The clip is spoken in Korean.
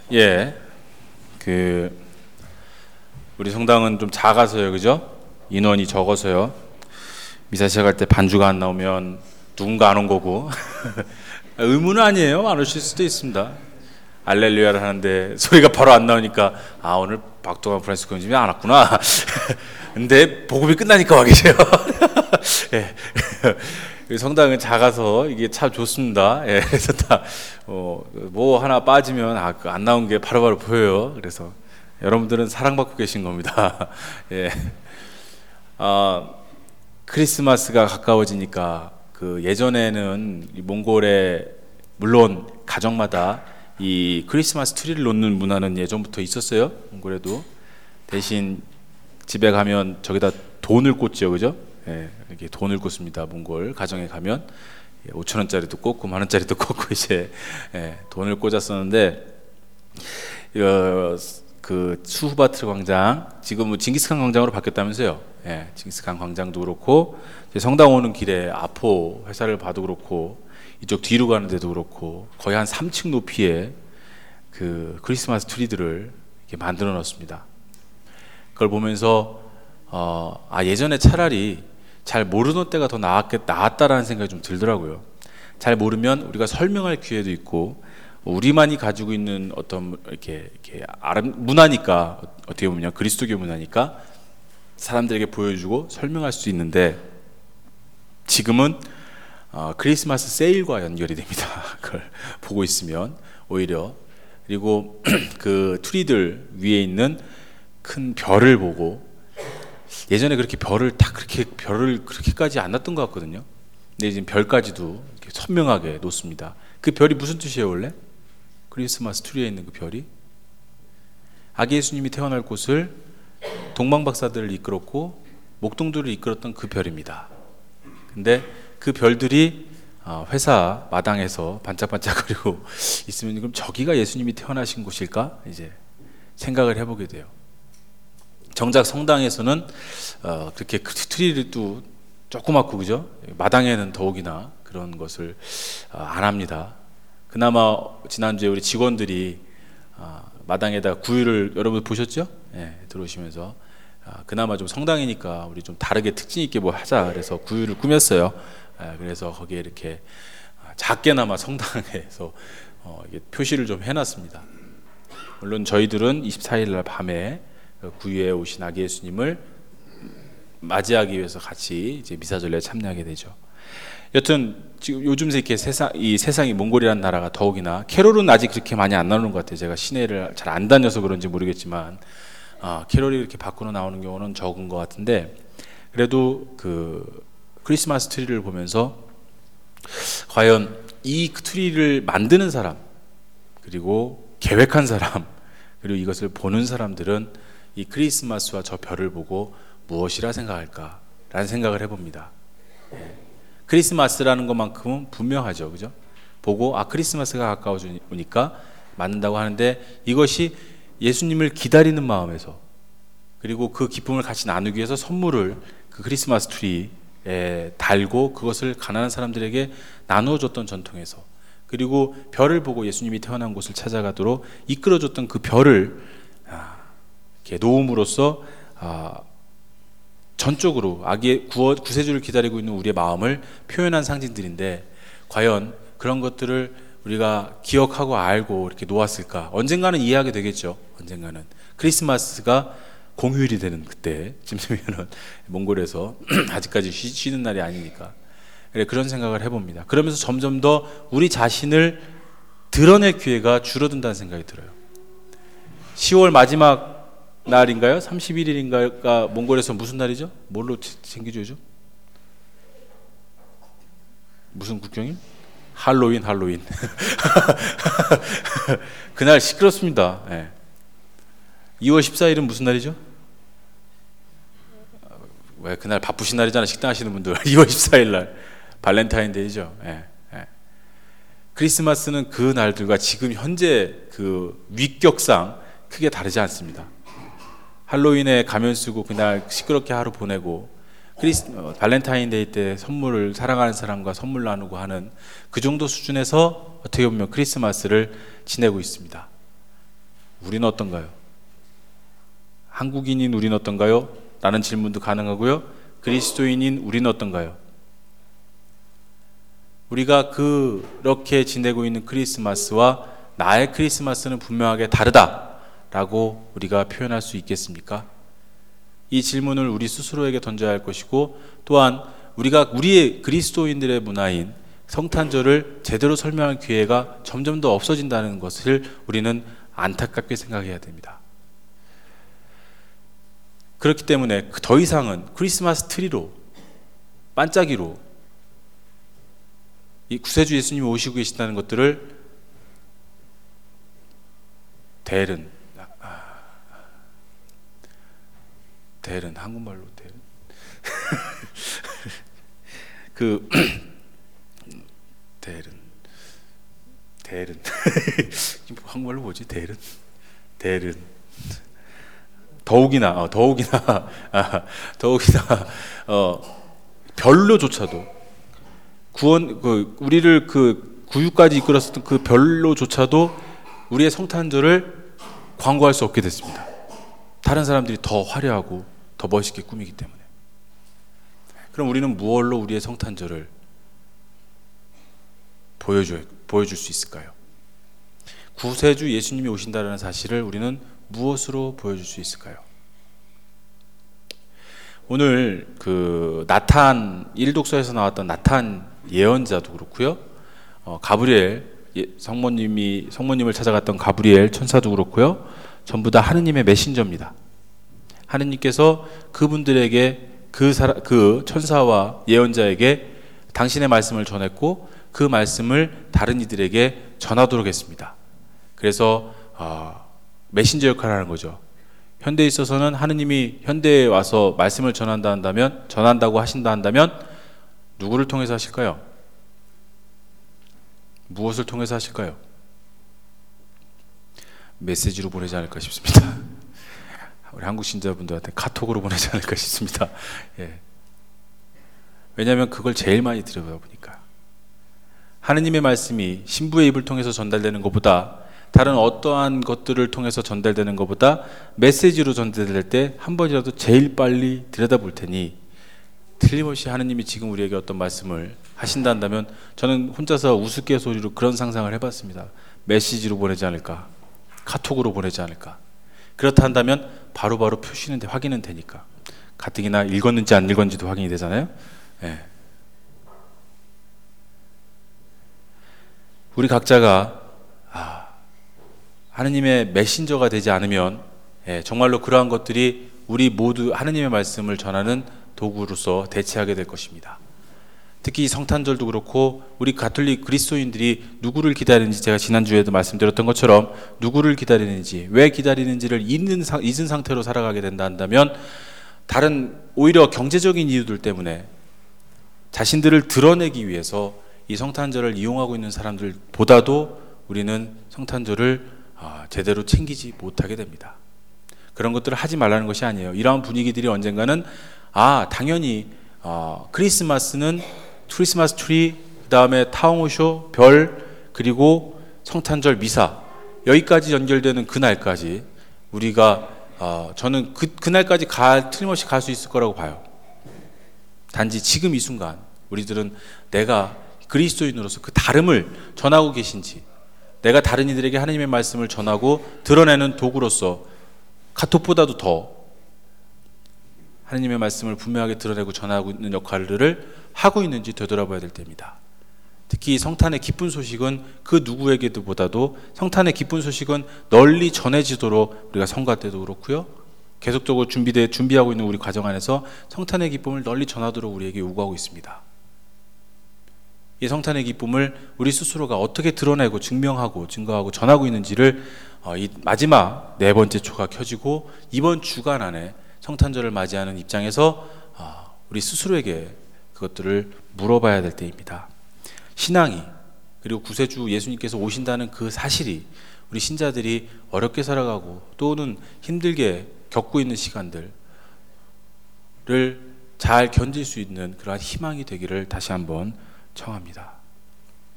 예, 우리 성당은 좀 작아서요, 그죠? 인원이 적어서요. 미사 시작할 때 반주가 안 나오면 누군가 안 온 거고. 의무는 아니에요. 안 오실 수도 있습니다. 알렐루야를 하는데 소리가 바로 안 나오니까 오늘 박동환 프란시스코 형님이 안 왔구나. 근데 복음이 끝나니까 와 계세요. 예. 성당은 작아서 이게 참 좋습니다. 예. 그래서 뭐 하나 빠지면 안 나온 게 바로바로 보여요. 그래서 여러분들은 사랑받고 계신 겁니다. 예. 크리스마스가 가까워지니까 예전에는 이 몽골에 물론 가정마다 이 크리스마스 트리를 놓는 문화는 예전부터 있었어요. 몽골에도. 대신 집에 가면 저기다 돈을 꽂죠, 그죠? 예, 이렇게 돈을 꽂습니다. 몽골 가정에 가면 5,000원짜리도 꽂고 10,000원짜리도 꽂고 이제 돈을 꽂았었는데 수후바트 광장 지금 징기스칸 광장으로 바뀌었다면서요. 예, 징기스칸 광장도 그렇고 성당 오는 길에 아포 회사를 봐도 그렇고 이쪽 뒤로 가는 데도 그렇고 거의 한 3층 높이의 크리스마스 트리들을 이렇게 만들어 놨습니다. 그걸 보면서 예전에 차라리 잘 모르던 때가 더 나았다라는 생각이 좀 들더라고요. 잘 모르면 우리가 설명할 기회도 있고 우리만이 가지고 있는 어떤 이렇게 문화니까 어떻게 보면 그리스도교 문화니까 사람들에게 보여주고 설명할 수 있는데 지금은 크리스마스 세일과 연결이 됩니다. 그걸 보고 있으면 오히려 그리고 그 트리들 위에 있는 큰 별을 보고 예전에 별을 그렇게까지 안 놨던 것 같거든요. 근데 지금 별까지도 이렇게 선명하게 놓습니다. 그 별이 무슨 뜻이에요 원래? 크리스마스 트리에 있는 그 별이 아기 예수님이 태어날 곳을 동방박사들을 이끌었고 목동들을 이끌었던 그 별입니다. 근데 그 별들이 회사 마당에서 반짝반짝거리고 있으면 그럼 저기가 예수님이 태어나신 곳일까? 이제 생각을 해보게 돼요. 정작 성당에서는 그렇게 트리를 또 조그맣고 그죠? 마당에는 더욱이나 그런 것을 안 합니다. 그나마 지난주에 우리 직원들이 마당에다 구유를 여러분 보셨죠? 네, 들어오시면서 그나마 좀 성당이니까 우리 좀 다르게 특징 있게 뭐 하자 그래서 구유를 꾸몄어요. 그래서 거기에 이렇게 작게나마 성당에서 이게 표시를 좀 해놨습니다. 물론 저희들은 24일 날 밤에 구유에 오신 아기 예수님을 맞이하기 위해서 같이 이제 미사절례에 참여하게 되죠. 여튼 지금 요즘 이렇게 이 세상이 몽골이라는 나라가 더욱이나 캐롤은 아직 그렇게 많이 안 나오는 것 같아요. 제가 시내를 잘 안 다녀서 그런지 모르겠지만 캐롤이 이렇게 밖으로 나오는 경우는 적은 것 같은데 그래도 크리스마스 트리를 보면서 과연 이 트리를 만드는 사람 그리고 계획한 사람 그리고 이것을 보는 사람들은 이 크리스마스와 저 별을 보고 무엇이라 생각할까라는 생각을 해봅니다. 크리스마스라는 것만큼은 분명하죠, 그죠? 보고 크리스마스가 가까워지니까 만든다고 하는데 이것이 예수님을 기다리는 마음에서 그리고 그 기쁨을 같이 나누기 위해서 선물을 그 크리스마스 트리에 달고 그것을 가난한 사람들에게 나누어줬던 전통에서 그리고 별을 보고 예수님이 태어난 곳을 찾아가도록 이끌어줬던 그 별을 이렇게 놓음으로써 전적으로 아기의 구세주를 기다리고 있는 우리의 마음을 표현한 상징들인데 과연 그런 것들을 우리가 기억하고 알고 이렇게 놓았을까? 언젠가는 이해하게 되겠죠. 언젠가는 크리스마스가 공휴일이 되는 그때쯤 되면은 몽골에서 아직까지 쉬는 날이 아니니까 그런 생각을 해봅니다. 그러면서 점점 더 우리 자신을 드러낼 기회가 줄어든다는 생각이 들어요. 10월 마지막 날인가요? 31일인가가 몽골에서 무슨 날이죠? 뭘로 챙기죠? 무슨 국경임? 할로윈. 그날 시끄럽습니다. 네. 2월 14일은 무슨 날이죠? 왜 그날 바쁘신 날이잖아. 식당 하시는 분들. 2월 14일 날 발렌타인데이죠. 네. 크리스마스는 그 날들과 지금 현재 위격상 크게 다르지 않습니다. 할로윈에 가면 쓰고 그날 시끄럽게 하루 보내고 발렌타인데이 때 사랑하는 사람과 선물 나누고 하는 그 정도 수준에서 어떻게 보면 크리스마스를 지내고 있습니다. 우리는 어떤가요? 한국인인 우리는 어떤가요? 라는 질문도 가능하고요. 그리스도인인 우리는 어떤가요? 우리가 그렇게 지내고 있는 크리스마스와 나의 크리스마스는 분명하게 다르다라고 우리가 표현할 수 있겠습니까? 이 질문을 우리 스스로에게 던져야 할 것이고, 또한 우리가 우리의 그리스도인들의 문화인 성탄절을 제대로 설명할 기회가 점점 더 없어진다는 것을 우리는 안타깝게 생각해야 됩니다. 그렇기 때문에 더 이상은 크리스마스 트리로, 반짝이로 이 구세주 예수님이 오시고 계신다는 것들을 대른 한국말로 대른 한국말로 뭐지? 대른 더욱이나 별로조차도 우리를 구유까지 이끌었었던 그 별로조차도 우리의 성탄절을 광고할 수 없게 됐습니다. 다른 사람들이 더 화려하고 더 멋있게 꾸미기 때문에. 그럼 우리는 무엇로 우리의 성탄절을 보여줄 수 있을까요? 구세주 예수님이 오신다는 사실을 우리는 무엇으로 보여줄 수 있을까요? 오늘 나탄 1독서에서 나왔던 나탄 예언자도 그렇고요. 가브리엘 성모님을 찾아갔던 가브리엘 천사도 그렇고요. 전부 다 하느님의 메신저입니다. 하느님께서 그분들에게 그 천사와 예언자에게 당신의 말씀을 전했고 그 말씀을 다른 이들에게 전하도록 했습니다. 그래서 메신저 역할을 하는 거죠. 현대에 있어서는 하느님이 현대에 와서 말씀을 전한다고 하신다 한다면 누구를 통해서 하실까요? 무엇을 통해서 하실까요? 메시지로 보내지 않을까 싶습니다. 우리 한국 신자분들한테 카톡으로 보내지 않을까 싶습니다. 예. 왜냐하면 그걸 제일 많이 들여다 보니까. 하느님의 말씀이 신부의 입을 통해서 전달되는 것보다, 다른 어떠한 것들을 통해서 전달되는 것보다 메시지로 전달될 때 한 번이라도 제일 빨리 들여다볼 테니, 틀림없이 하느님이 지금 우리에게 어떤 말씀을 하신다 한다면 저는 혼자서 우스갯소리로 그런 상상을 해봤습니다. 메시지로 보내지 않을까, 카톡으로 보내지 않을까. 그렇다 한다면 바로바로 확인은 되니까. 가뜩이나 읽었는지 안 읽었는지도 확인이 되잖아요. 예. 우리 각자가 하느님의 메신저가 되지 않으면 정말로 그러한 것들이 우리 모두 하느님의 말씀을 전하는 도구로서 대체하게 될 것입니다. 특히 성탄절도 그렇고 우리 가톨릭 그리스도인들이 누구를 기다리는지, 제가 지난주에도 말씀드렸던 것처럼 누구를 기다리는지, 왜 기다리는지를 잊은 상태로 살아가게 된다 한다면, 다른 오히려 경제적인 이유들 때문에 자신들을 드러내기 위해서 이 성탄절을 이용하고 있는 사람들보다도 우리는 성탄절을 제대로 챙기지 못하게 됩니다. 그런 것들을 하지 말라는 것이 아니에요. 이러한 분위기들이 언젠가는 당연히 크리스마스는 크리스마스 트리, 그 다음에 타운쇼, 별, 그리고 성탄절 미사, 여기까지 연결되는 그날까지 우리가 저는 그날까지 틀림없이 갈 수 있을 거라고 봐요. 단지 지금 이 순간 우리들은 내가 그리스도인으로서 그 다름을 전하고 계신지, 내가 다른 이들에게 하나님의 말씀을 전하고 드러내는 도구로서 카톡보다도 더 하나님의 말씀을 분명하게 드러내고 전하고 있는 역할을 하고 있는지 되돌아봐야 될 때입니다. 특히 성탄의 기쁜 소식은 그 누구에게도 보다도, 성탄의 기쁜 소식은 널리 전해지도록 우리가 성가 때도 그렇고요, 계속적으로 준비하고 있는 우리 과정 안에서 성탄의 기쁨을 널리 전하도록 우리에게 요구하고 있습니다. 이 성탄의 기쁨을 우리 스스로가 어떻게 드러내고 증명하고 증거하고 전하고 있는지를 이 마지막 4번째 초가 켜지고 이번 주간 안에 성탄절을 맞이하는 입장에서 우리 스스로에게 그것들을 물어봐야 될 때입니다. 신앙이, 그리고 구세주 예수님께서 오신다는 그 사실이 우리 신자들이 어렵게 살아가고 또는 힘들게 겪고 있는 시간들을 잘 견딜 수 있는 그러한 희망이 되기를 다시 한번 청합니다.